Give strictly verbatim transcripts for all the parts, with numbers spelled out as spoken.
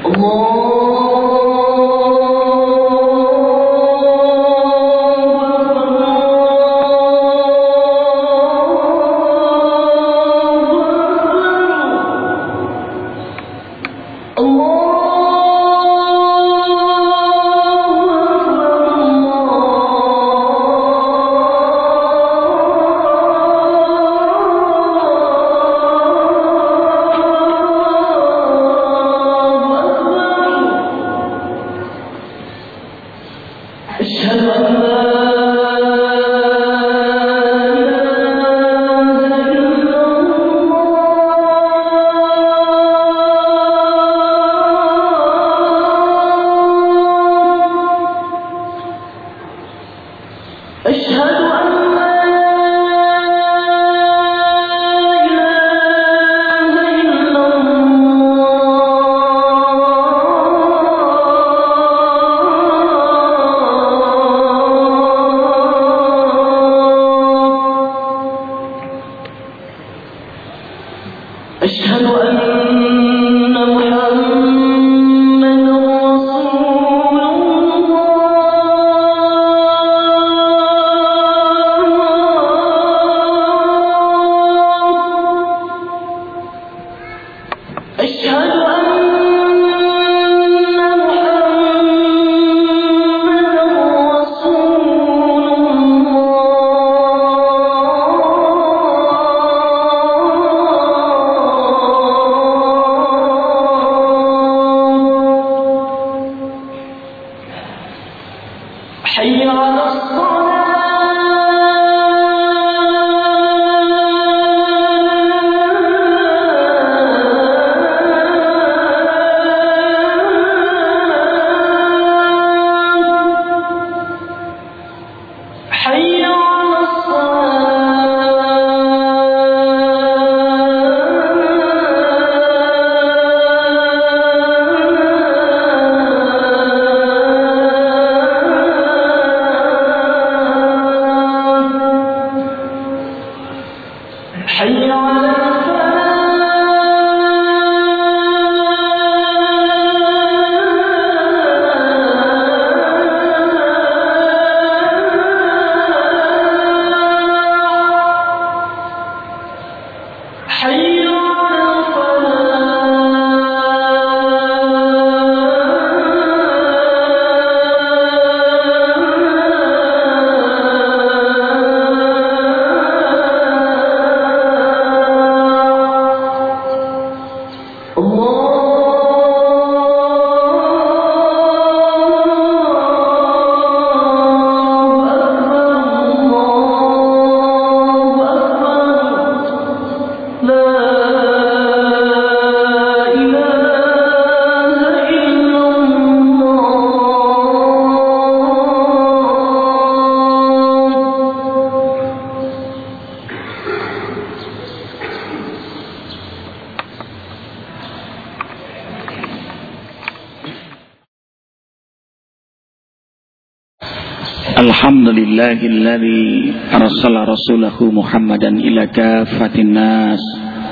Alhamdulillahilladzi arsala rasulahu Muhammadan ila kaffatin nas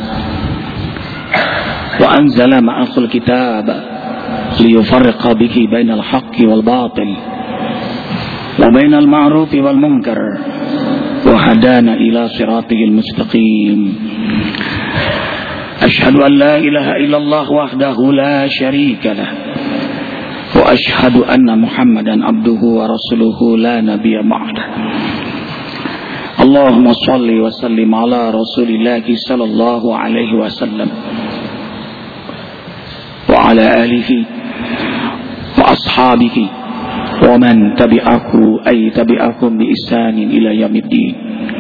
wa anzala ma'ahul kitab liyufarriqa bihi bainal haqqi wal batil wa bainal ma'rufi wal munkar wa hadana ila siratihil mustaqim. Ashhadu an la ilaha illallah wahdahu la syarika lah wa ashhadu anna Muhammadan abduhu wa rasuluhu la nabiyya ba'dah. Allahumma shalli wa sallim ala Rasulillah sallallahu alaihi wasallam wa ala alihi wa ashabihi wa man tabi'ahu ay tabi'akum bi ihsanin ila yaumiddin.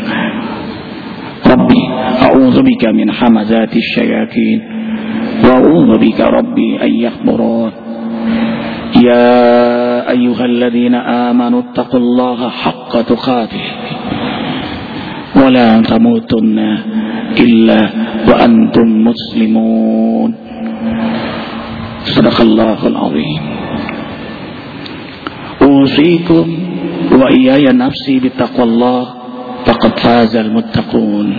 Rabbi a'udzu bika min hamazati syayatin wa a'udzu bika rabbi ay yahdurun. Ya ayyuhalladzina amanu taqullaha haqqa tuqatih wa la tamutunna illa wa antum muslimun. Sadaqallahul azim. Usikum wa iyaya nafsi bittaqwallah faqad fazal muttaqun.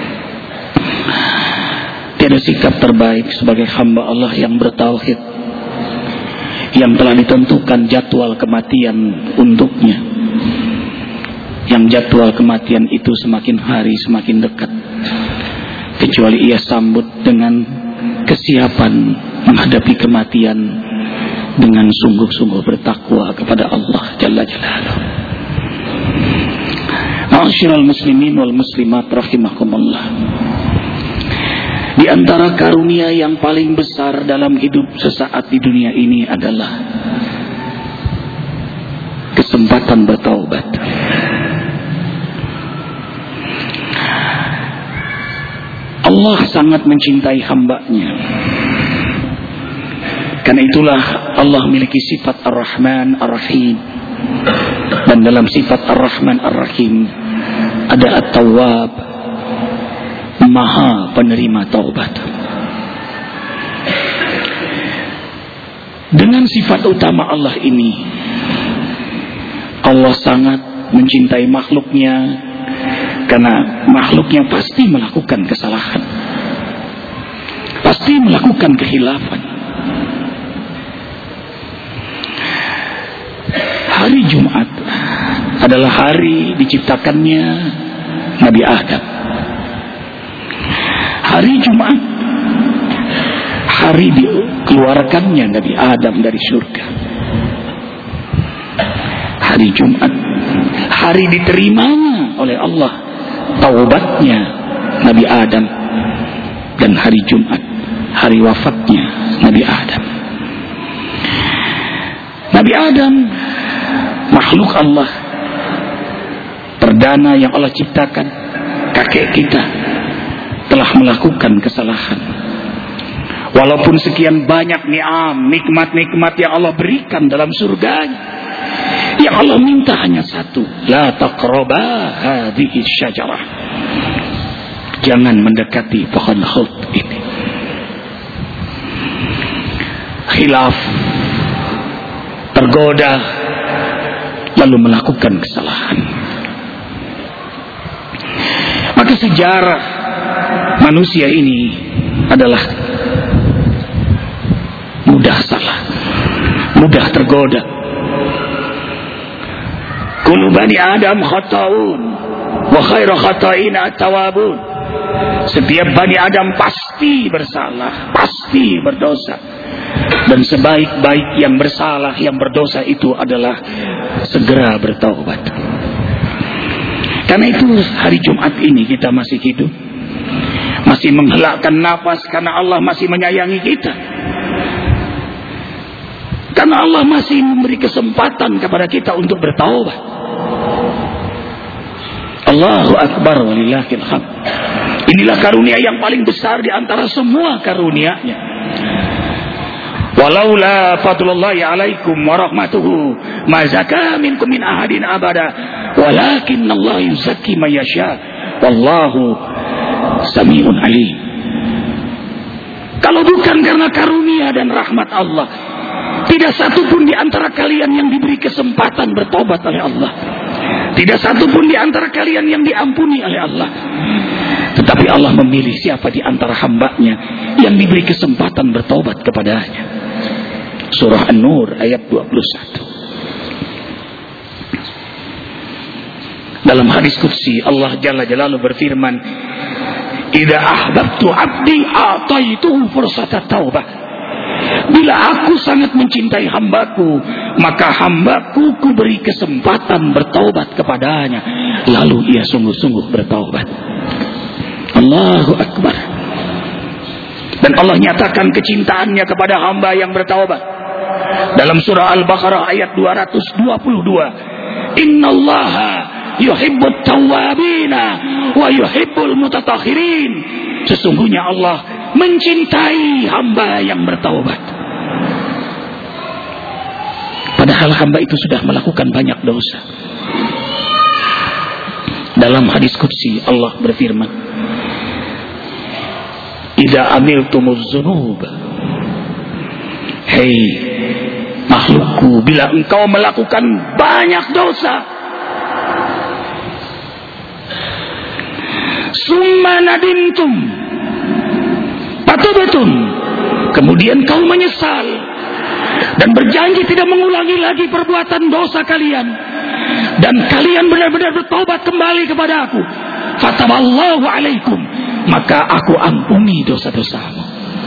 Tiada sikap terbaik sebagai hamba Allah yang bertauhid yang telah ditentukan jadwal kematian untuknya, yang jadwal kematian itu semakin hari semakin dekat, kecuali ia sambut dengan kesiapan menghadapi kematian dengan sungguh-sungguh bertakwa kepada Allah Jalla Jalaluhu. Ma'asyiral muslimin wal muslimat rahimakumullah. Di antara karunia yang paling besar dalam hidup sesaat di dunia ini adalah kesempatan bertaubat. Allah sangat mencintai hambanya. Karena itulah Allah memiliki sifat Ar-Rahman Ar-Rahim. Dan dalam sifat Ar-Rahman Ar-Rahim ada At-Tawwab, Maha penerima taubat. Dengan sifat utama Allah ini, Allah sangat mencintai makhluknya, karena makhluknya pasti melakukan kesalahan, pasti melakukan khilafan. Hari Jumat adalah hari diciptakannya Nabi Adam. Hari Jumat hari dikeluarkannya Nabi Adam dari surga. Hari Jumat hari diterimanya oleh Allah taubatnya Nabi Adam. Dan hari Jumat hari wafatnya Nabi Adam. Nabi Adam makhluk Allah perdana yang Allah ciptakan, kakek kita, telah melakukan kesalahan. Walaupun sekian banyak ni'am, nikmat-nikmat yang Allah berikan dalam surganya, yang Allah minta hanya satu, la taqraba hadhihi syajarah, jangan mendekati pohon khult ini. Khilaf, tergoda, lalu melakukan kesalahan. Maka sejarah manusia ini adalah mudah salah, mudah tergoda. Kullu bani Adam khata'un wa khairu khata'ina at-tawwabun. Setiap bani Adam pasti bersalah, pasti berdosa. Dan sebaik-baik yang bersalah, yang berdosa itu adalah segera bertaubat. Karena itu hari Jumat ini kita masih hidup, masih menghelakkan nafas karena Allah masih menyayangi kita. Karena Allah masih memberi kesempatan kepada kita untuk bertaubat. Allahu Akbar walillahil hamd. Inilah karunia yang paling besar di antara semua karunia-Nya. Walaula fadlullahi alaikum wa rahmatuhu ma zaka minkum min ahadin abada walakinnallaha yuzakki man yasha wallahu samiun alim. Kalau bukan karena karunia dan rahmat Allah, tidak satu pun di antara kalian yang diberi kesempatan bertobat oleh Allah. Tidak satu pun di antara kalian yang diampuni oleh Allah. Tetapi Allah memilih siapa di antara hamba-Nya yang diberi kesempatan bertobat kepada-Nya. Surah An-Nur ayat dua puluh satu. Dalam hadis qudsi Allah Jalla Jalaluhu berfirman, "Idza ahbabtu 'abdi a'taituhu fursata taubah." Bila aku sangat mencintai hambaku, maka hambaku kuberi kesempatan bertaubat kepadanya, lalu ia sungguh-sungguh bertaubat. Allahu Akbar. Dan Allah nyatakan kecintaannya kepada hamba yang bertaubat. Dalam surah Al-Baqarah ayat dua ratus dua puluh dua, "Innallaha yuhibbut tawwabina wa yuhibbul mutatahhirin." Sesungguhnya Allah mencintai hamba yang bertaubat. Padahal hamba itu sudah melakukan banyak dosa. Dalam hadis qudsi Allah berfirman, "Idza amiltumuz dzunub." Hei makhlukku, bila engkau melakukan banyak dosa, summa nadimtum, patubtum, kemudian kau menyesal, dan berjanji tidak mengulangi lagi perbuatan dosa kalian, dan kalian benar-benar bertobat kembali kepada aku, fataballahu alaikum, maka aku ampuni dosa-dosamu.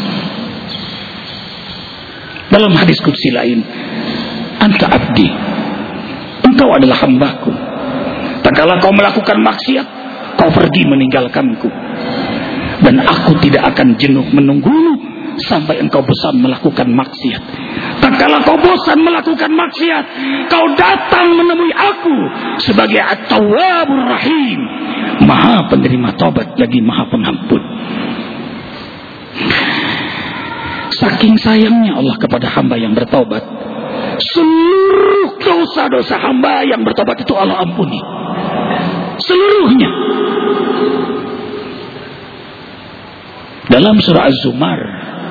Dalam hadis qudsi lain, anta abdi, engkau adalah hambaku, tak kala kau melakukan maksiat, kau pergi meninggalkanku, dan aku tidak akan jenuh menunggumu sampai engkau bosan melakukan maksiat. Tak kala kau bosan melakukan maksiat, kau datang menemui aku sebagai At-Tawwabur Rahim, Maha penerima taubat lagi Maha pengampun. Saking sayangnya Allah kepada hamba yang bertobat, seluruh dosa-dosa hamba yang bertobat itu Allah ampuni. Seluruhnya. Dalam surah Az-Zumar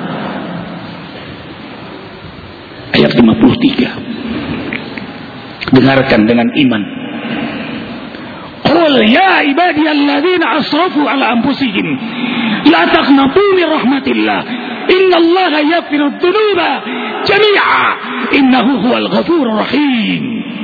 ayat lima puluh tiga, dengarkan dengan iman. Qul ya ibadiyalladzina asrafu ala anfusihim la taqnatu min rahmatillah innallaha yaghfirudz dzunuba jami'a innahu huwal ghafurur rahim.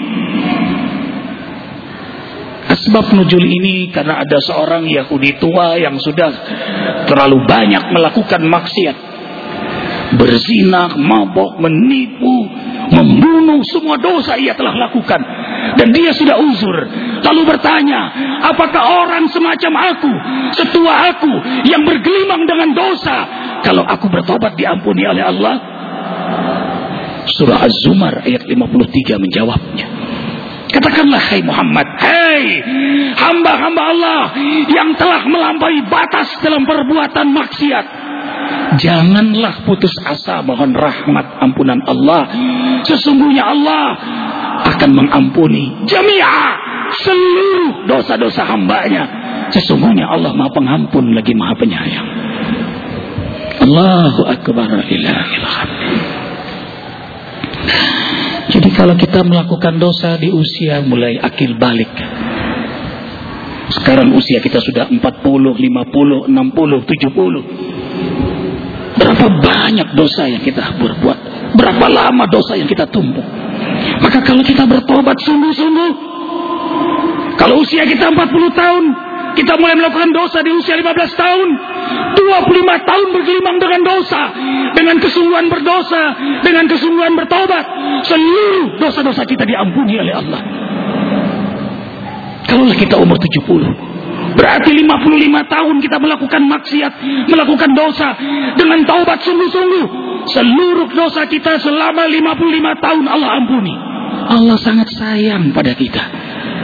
Asbab nuzul ini karena ada seorang Yahudi tua yang sudah terlalu banyak melakukan maksiat, berzina, mabok, menipu, membunuh, semua dosa ia telah lakukan, dan dia sudah uzur. Lalu bertanya, apakah orang semacam aku, setua aku yang bergelimang dengan dosa, kalau aku bertobat diampuni oleh Allah? Surah Az-Zumar ayat lima puluh tiga menjawabnya. Katakanlah, hai Muhammad, hai hamba-hamba Allah yang telah melampaui batas dalam perbuatan maksiat, janganlah putus asa mohon rahmat ampunan Allah. Sesungguhnya Allah akan mengampuni jami'a, seluruh dosa-dosa hambanya. Sesungguhnya Allah Maha Pengampun lagi Maha Penyayang. Allahu Akbar, la ilaha illallah. Jadi kalau kita melakukan dosa di usia mulai akil balik, sekarang usia kita sudah empat puluh, lima puluh, enam puluh, tujuh puluh, berapa banyak dosa yang kita berbuat, berapa lama dosa yang kita tumpuk. Maka kalau kita bertobat sungguh-sungguh, kalau usia kita empat puluh tahun, kita mulai melakukan dosa di usia lima belas tahun, dua puluh lima tahun bergelimang dengan dosa, dengan kesungguhan berdosa, dengan kesungguhan bertobat, seluruh dosa-dosa kita diampuni oleh Allah. Kalau kita umur tujuh puluh, berarti lima puluh lima tahun kita melakukan maksiat, melakukan dosa, dengan taubat sungguh-sungguh, seluruh dosa kita selama lima puluh lima tahun Allah ampuni. Allah sangat sayang pada kita.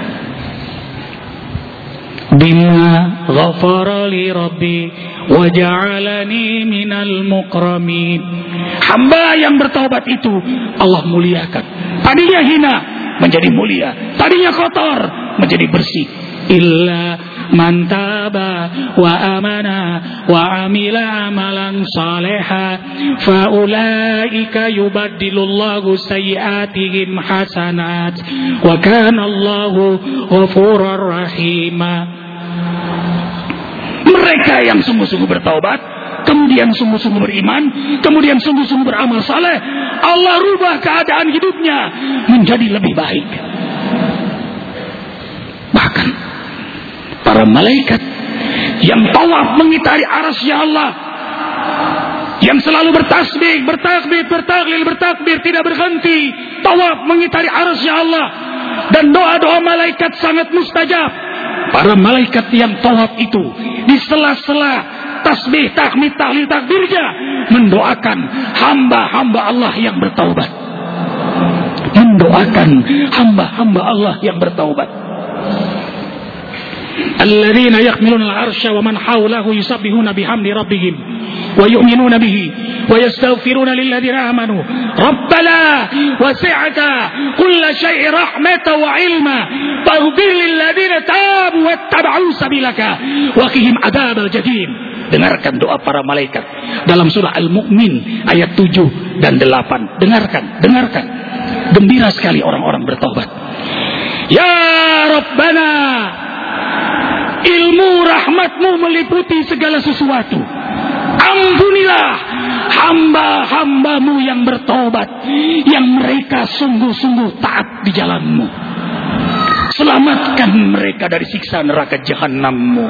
Bima ghafara li rabbi wa ja'alani minal mukramin. Hamba yang bertaubat itu Allah muliakan. Tadinya hina menjadi mulia, tadinya kotor menjadi bersih. Illa man taba wa amana wa amila amalan salihan fa ulaika yubaddilullahu sayyi'atihim hasanat wa kana Allahu ghafurur rahima. Mereka yang sungguh-sungguh bertaubat, kemudian sungguh-sungguh beriman, kemudian sungguh-sungguh beramal saleh, Allah rubah keadaan hidupnya menjadi lebih baik. Bahkan para malaikat yang tawaf mengitari arasy Allah, yang selalu bertasbih, bertakbir, bertahlil, bertakbir, tidak berhenti tawaf mengitari arasy Allah, dan doa-doa malaikat sangat mustajab. Para malaikat yang tawaf itu di sela-sela tasbih, tahmid, tahlil, takbirnya mendoakan hamba-hamba Allah yang bertaubat, mendoakan hamba-hamba Allah yang bertaubat. Alladzina yahmiluna al-arsya wa man hawlahu yusabbihuna bihamdi rabbihim wa yu'minuna bihi wa yastaghfiruna lilladzina amanu rabbana wasi'ta kulla syai'in rahmatan wa 'ilma faghfir lilladzina tabu wattaba'u sabilaka wa qihim adzabal jahim. Dengarkan doa para malaikat dalam surah Al-Mu'min ayat tujuh dan delapan. Dengarkan, dengarkan. Gembira sekali orang-orang bertobat. Ya Rabbana, ilmu rahmatmu meliputi segala sesuatu. Ampunilah hamba-hambamu yang bertobat, yang mereka sungguh-sungguh taat di jalanmu. Selamatkan mereka dari siksa neraka jahanammu.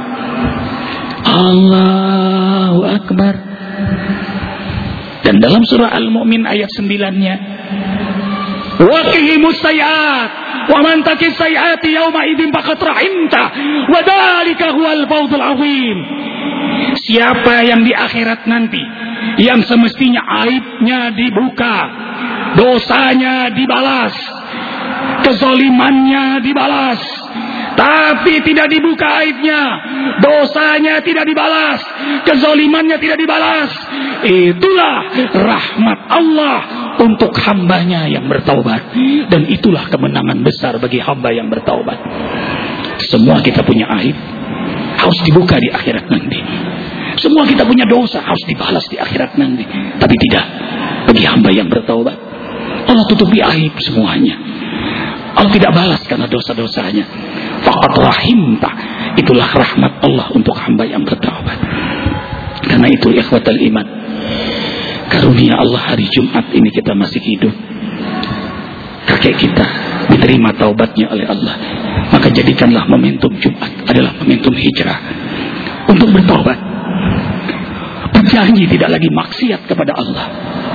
Allahu Akbar. Dan dalam surah Al-Mu'min ayat sembilan-nya, waqihimus sayyi'at wa man taqis sayyi'ati yawma idzin faqad rahimta wa dzalika huwal fawzul 'azim. Siapa yang di akhirat nanti yang semestinya aibnya dibuka, dosanya dibalas, kezalimannya dibalas, tapi tidak dibuka aibnya, dosanya tidak dibalas, kezalimannya tidak dibalas, itulah rahmat Allah untuk hambanya yang bertaubat. Dan itulah kemenangan besar bagi hamba yang bertaubat. Semua kita punya aib, harus dibuka di akhirat nanti. Semua kita punya dosa, harus dibalas di akhirat nanti. Tapi tidak bagi hamba yang bertaubat. Allah tutupi aib semuanya. Allah tidak balas karena dosa-dosanya. Faqad rahimta. Itulah rahmat Allah untuk hamba yang bertaubat. Karena itu ikhwatal iman, karunia Allah hari Jumat ini kita masih hidup. Kakek kita diterima taubatnya oleh Allah. Maka jadikanlah momentum Jumat adalah momentum hijrah untuk bertaubat. Berjanji tidak lagi maksiat kepada Allah.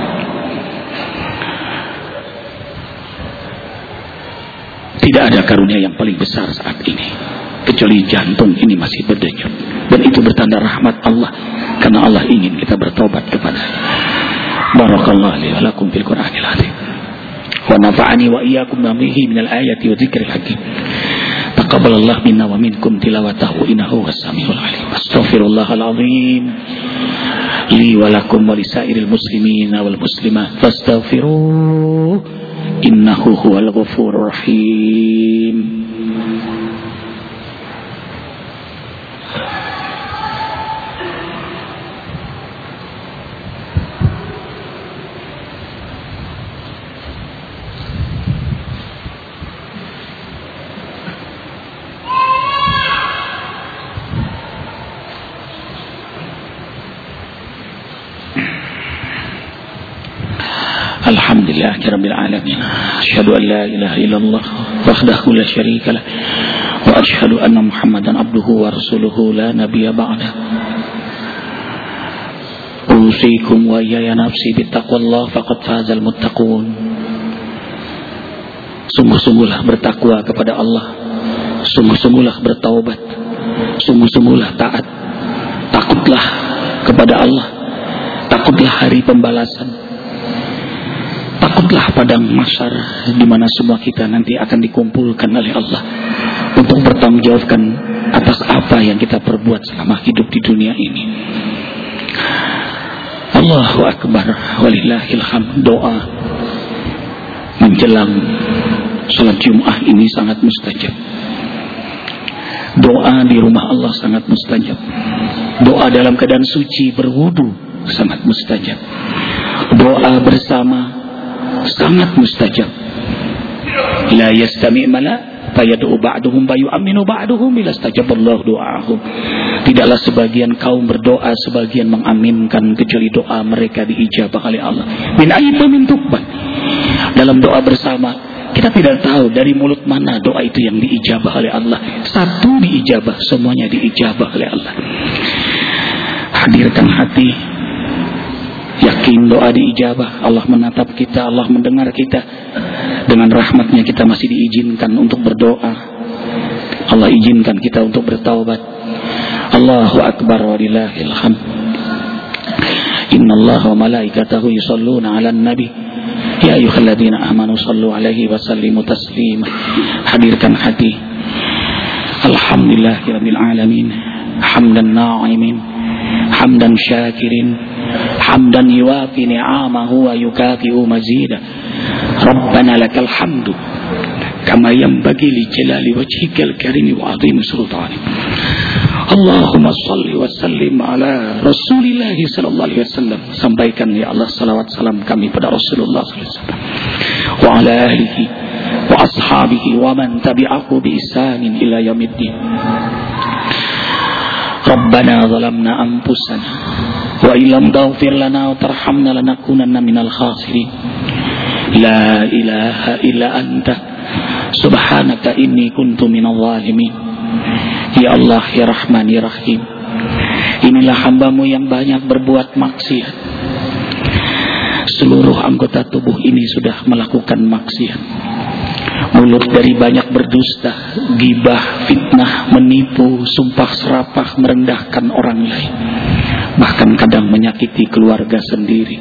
Tidak ada karunia yang paling besar saat ini kecuali jantung ini masih berdenyut, dan itu bertanda rahmat Allah karena Allah ingin kita bertobat kepada-Nya. Barakallahu li wa lakum fil Qur'anil azim wa nafa'ani wa iyyakum bihi minal ayati wa dzikril hakim. Taqabbalallahu minna wa minkum tilawatahu innahu was-sami'ul 'alim. Astaghfirullahal azim li wa lakum wa lisairil muslimina wal muslimat fastaghfiruh innahu huwal ghafurur rahim. Alhamdulillah rabbil alamin. Asyhadu an la ilaha illallah wahdahu la syarika lah wa asyhadu anna Muhammadan abduhu wa rasuluhu la nabiyya ba'da. Usikum wa ya nafsi bittaqwallah faqad fazal muttaqun. Sungguh-sungguhlah bertakwa kepada Allah, sungguh-sungguhlah bertaubat, sungguh-sungguhlah taat. Takutlah kepada Allah, takutlah hari pembalasan. Takutlah padang mahsyar di mana semua kita nanti akan dikumpulkan oleh Allah untuk bertanggungjawabkan atas apa yang kita perbuat selama hidup di dunia ini. Allahu Akbar walillahil hamd. Doa menjelang salat Jumat ini sangat mustajab. Doa di rumah Allah sangat mustajab. Doa dalam keadaan suci berwudu sangat mustajab. Doa bersama sangat mustajab. La yastami' mala fayad'u ba'duhum fayu'minu ba'duhum ila istajaballahu du'ahum. Tidaklah sebagian kaum berdoa sebagian mengaminkan kecuali doa mereka diijabah oleh Allah. Min ayyin min tuqbal. Dalam doa bersama kita tidak tahu dari mulut mana doa itu yang diijabah oleh Allah. Satu diijabah, semuanya diijabah oleh Allah. Hadirkan hati, yakin doa diijabah. Allah menatap kita, Allah mendengar kita. Dengan rahmatnya kita masih diizinkan untuk berdoa. Allah izinkan kita untuk bertaubat. Allahu Akbar walillahil hamd. Innallaha wa malaikatahu yusholluna 'alan nabi ya ayyuhalladzina amanu shallu 'alaihi wa sallimu taslima. Hadirkan hati. Alhamdulillahirabbil alamin. Hamdan na'imin, hamdan syakirin, hamdan yuwafi ni'amahu wa yukafi'u mazida. Rabbana lakal hamdu kama yanbaghi li jalali wajhikal karimi wa 'azimi sultanik. Allahumma salli wa sallim ala Rasulillah sallallahu alaihi wasallam. Sampaikan ya Allah salawat salam kami pada Rasulullah sallallahu alaihi wasallam wa ala alihi wa ashabihi wa man tabi'ahu bi ihsanin ila yaumiddin. Rabbana zalamna anfusana wa illam taghfir lana wa tarhamna lanakunanna minal khasirin. La ilaha illa anta subhanaka inni kuntu minadh dhalimin. Ya Allah, ya Rahman, ya Rahim, inilah hamba-Mu yang banyak berbuat maksiat. Seluruh anggota tubuh ini sudah melakukan maksiat. Mulut dari banyak berdusta, gibah, fitnah, menipu, sumpah serapah, merendahkan orang lain, bahkan kadang menyakiti keluarga sendiri.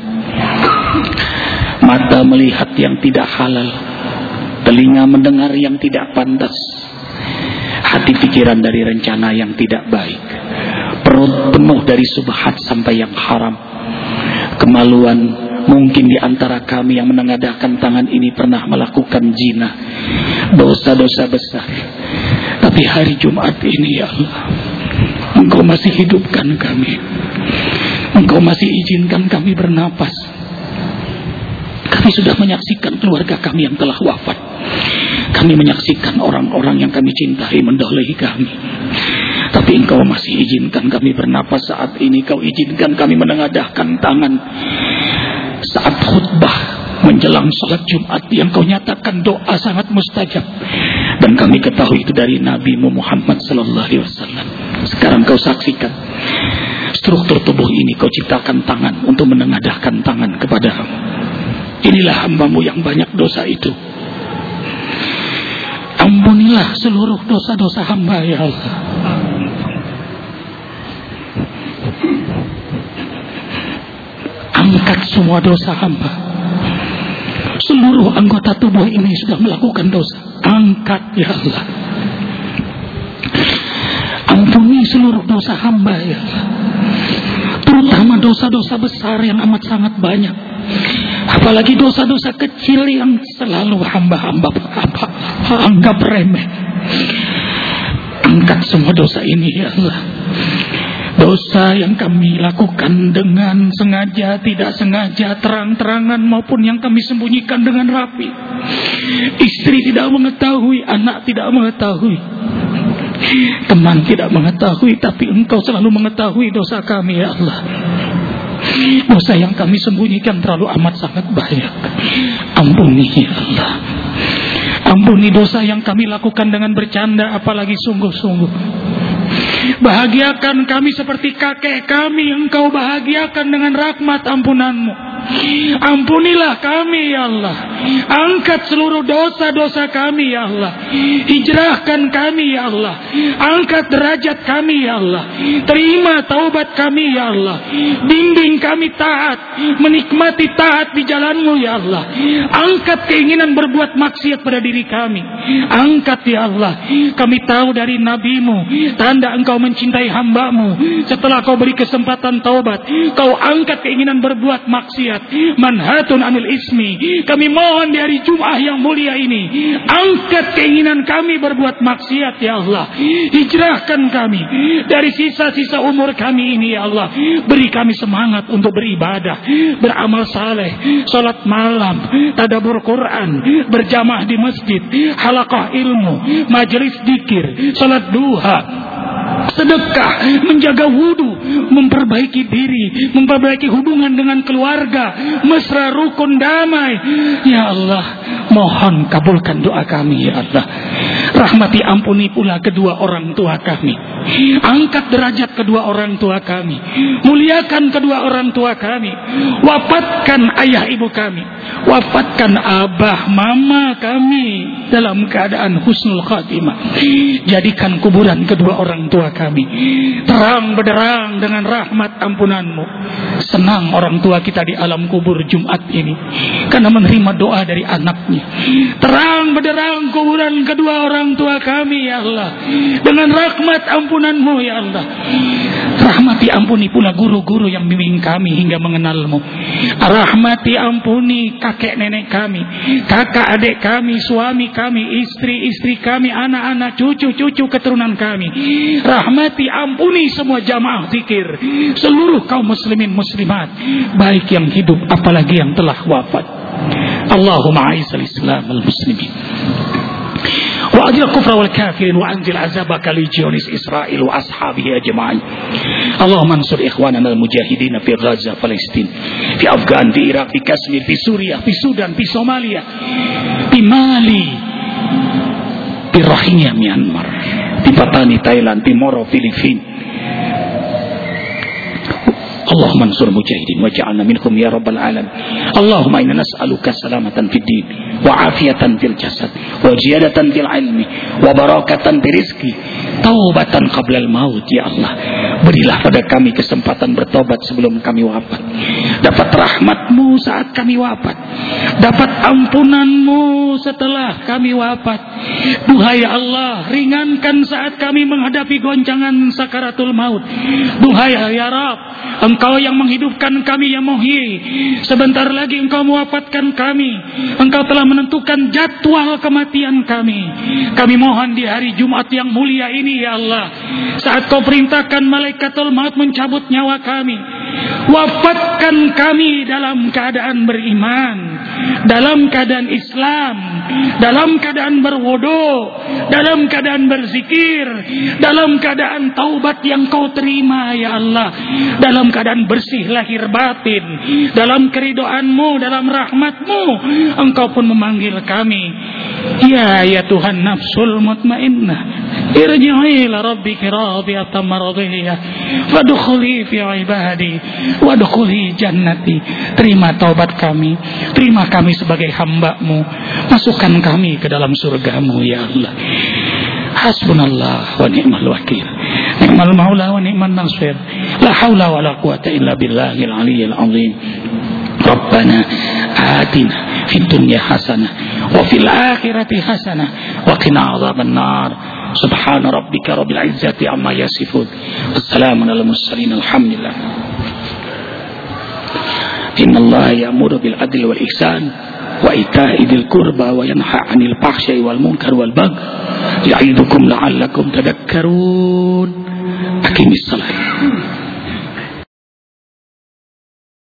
Mata melihat yang tidak halal, telinga mendengar yang tidak pantas, hati pikiran dari rencana yang tidak baik, perut penuh dari subhat sampai yang haram. Kemaluan, mungkin di antara kami yang menengadahkan tangan ini pernah melakukan zina, dosa-dosa besar. Tapi hari Jumat ini ya Allah, Engkau masih hidupkan kami, Engkau masih izinkan kami bernapas. Kami sudah menyaksikan keluarga kami yang telah wafat. Kami menyaksikan orang-orang yang kami cintai mendolimi kami. Tapi Engkau masih izinkan kami bernapas saat ini. Kau izinkan kami menengadahkan tangan saat khutbah menjelang sholat Jumat yang Kau nyatakan doa sangat mustajab. Dan kami ketahui itu dari Nabi-Mu Muhammad sallallahu alaihi wasallam. Sekarang Kau saksikan struktur tubuh ini, Kau ciptakan tangan untuk menengadahkan tangan kepada-Mu. Inilah hamba-Mu yang banyak dosa itu. Ampunilah seluruh dosa-dosa hamba ya Allah. Angkat semua dosa hamba. Seluruh anggota tubuh ini sudah melakukan dosa. Angkat ya Allah. Ampuni seluruh dosa hamba ya Allah. Terutama dosa-dosa besar yang amat sangat banyak. Apalagi dosa-dosa kecil yang selalu hamba-hamba apa, anggap remeh. Angkat semua dosa ini ya Allah. Dosa yang kami lakukan dengan sengaja, tidak sengaja, terang-terangan maupun yang kami sembunyikan dengan rapi. Istri tidak mengetahui, anak tidak mengetahui, teman tidak mengetahui, tapi Engkau selalu mengetahui dosa kami ya Allah. Dosa yang kami sembunyikan terlalu amat sangat banyak. Ampuni ya Allah. Ampuni dosa yang kami lakukan dengan bercanda, apalagi sungguh-sungguh. Bahagiakan kami seperti kakek kami, Engkau bahagiakan dengan rahmat ampunan-Mu. Ampunilah kami ya Allah. Angkat seluruh dosa-dosa kami ya Allah. Hijrahkan kami ya Allah. Angkat derajat kami ya Allah. Terima taubat kami ya Allah. Bimbing kami taat, menikmati taat di jalan-Mu ya Allah. Angkat keinginan berbuat maksiat pada diri kami. Angkat ya Allah. Kami tahu dari Nabi-Mu tanda Engkau mencintai hamba-Mu. Setelah Kau beri kesempatan taubat, Kau angkat keinginan berbuat maksiat. Manhatun anil ismi. Kami mohon di hari Jumat yang mulia ini, angkat keinginan kami berbuat maksiat ya Allah. Hijrahkan kami dari sisa-sisa umur kami ini ya Allah. Beri kami semangat untuk beribadah, beramal saleh, salat malam, tadabbur Quran, berjamaah di masjid, halaqah ilmu, majelis dzikir, salat duha, sedekah, menjaga wudu, memperbaiki diri, memperbaiki hubungan dengan keluarga, mesra, rukun, damai. Ya Allah, mohon kabulkan doa kami ya Allah. Rahmati, ampuni pula kedua orang tua kami. Angkat derajat kedua orang tua kami. Muliakan kedua orang tua kami. Wafatkan ayah ibu kami. Wafatkan abah mama kami dalam keadaan husnul khatimah. Jadikan kuburan kedua orang tua kami terang benderang dengan rahmat ampunan-Mu. Senang orang tua kita di alam kubur Jumat ini karena menerima doa dari anaknya. Terang benderang kuburan kedua orang tua kami ya Allah dengan rahmat ampunan-Mu ya Allah. Rahmati, ampuni pula guru-guru yang bimbing kami hingga mengenal-Mu. Rahmati, ampuni kakek nenek kami, kakak adik kami, suami kami, istri-istri kami, anak-anak, cucu-cucu keturunan kami. Rahmati, ampuni semua jamaah zikir, seluruh kaum muslimin muslimat, baik yang hidup apalagi yang telah wafat. Allahumma a'izzal Islam wal muslimin wa adil kufra wal kafirin wa anzil azabaka li jionis Israel wa ashabihi ajma'in. Allahumma ansur ikhwanana al-mujahidin fi Gaza, Palestin, fi Afghan, fi Iraq, fi Kashmir, fi Suriah, fi Sudan, fi Somalia, fi Mali, fi Rohingya Myanmar, fi Patani Thailand, fi Moro Filipina. Allahumma ansur mujahidin waj'alna minhum ya rabbal alamin. Allahumma inna nas'aluka salamatan fid din wa afiyatan fil jasad wa ziyadatan fil ilmi wa barakatan fil rizqi taubatan qabla al maut. Ya Allah, berilah pada kami kesempatan bertobat sebelum kami wafat, dapat rahmat-Mu saat kami wafat, dapat ampunan-Mu setelah kami wafat. Duhai Allah, ringankan saat kami menghadapi goncangan sakaratul maut. Duhai ya Rabb, Engkau yang menghidupkan kami ya Muhyi, sebentar lagi Engkau mewafatkan kami. Engkau telah menentukan jadwal kematian kami. Kami mohon di hari Jumat yang mulia ini ya Allah, saat Kau perintahkan malaikatul maut mencabut nyawa kami, wafatkan kami dalam keadaan beriman, dalam keadaan Islam, dalam keadaan berwudu, dalam keadaan berzikir, dalam keadaan taubat yang Kau terima ya Allah, dalam keadaan bersih lahir batin, dalam keridoan-Mu, dalam rahmat-Mu. Engkau pun memanggil kami, ya ya Tuhan nafsul mutmainnah, irji'i ila rabbiki radiyatan maradiyah fadkhuli fi ibadi wadkhuli jannati. Terima taubat kami, terima kami sebagai hamba-Mu, masukkan kami ke dalam surga-Mu ya Allah. Hasbunallah wa ni'mal wakil, ni'mal maula wa ni'man nasir, la haula wa la quwata illa billahil aliyyil azim. Rabbana atina fid dunya hasanah wa fil akhirati hasanah wa qina adzaban nar. Subhana rabbika rabbil izzati amma yasifun, wassalamun alal mursalin, alhamdulillah. Innallaha ya'muru bil adli wal ihsan wa ita'i dzil qurba wa yanha 'anil fahsya'i wal munkar wal baghi ya'idukum la'allakum tadhakkarun. Aqimis salat.